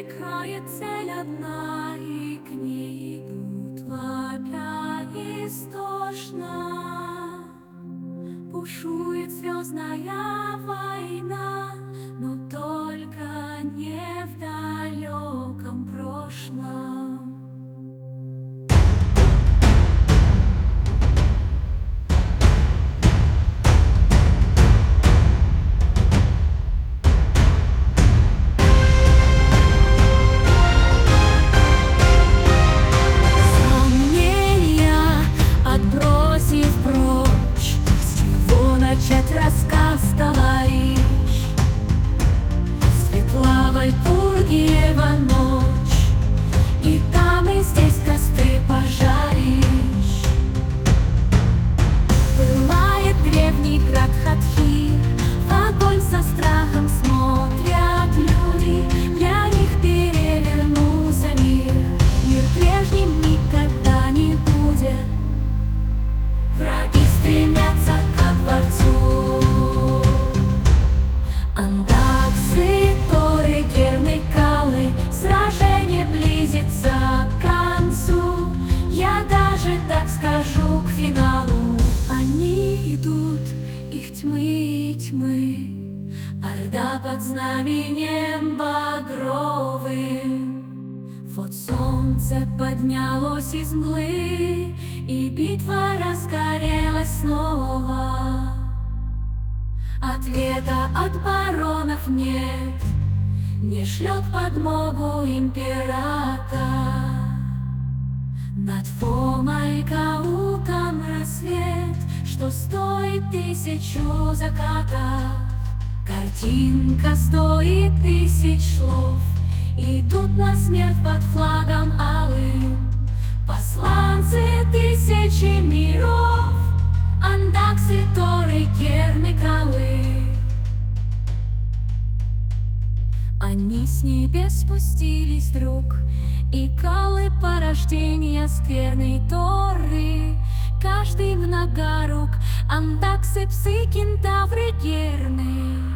Мелькает цель одна, и к ней идут вопя истошно. Бушует звездная война, но только не в далеком прошлом. Рассказ товарищ, светла Вальпургиева ночь, и там и здесь костры пожарищ. Пылает древний град Хатхир, в огонь со страхом смотрят люди, для них перевернулся мир. Мир прежним никогда не будет, враги стремятся ко дворцу. Андаксы, Торы, Гермикалы, сражение близится к концу. Я даже так скажу, к финалу. Они идут, их тьмы и тьмы, орда под знаменем багровым. Вот солнце поднялось из мглы, и битва разгорелась снова. Ответа от баронов нет, не шлет подмогу император. Над Фомой Кауком рассвет, что стоит 1000 закатов. Картинка стоит 1000 слов, идут на смерть под флагом алым. Посланцы 1000 миров, Андаксы, Торы, Гермикалы. Они с небес спустились вдруг, и калы порождения скверной Торы. Каждый многорук, Андаксы, псы, кентавры, герны.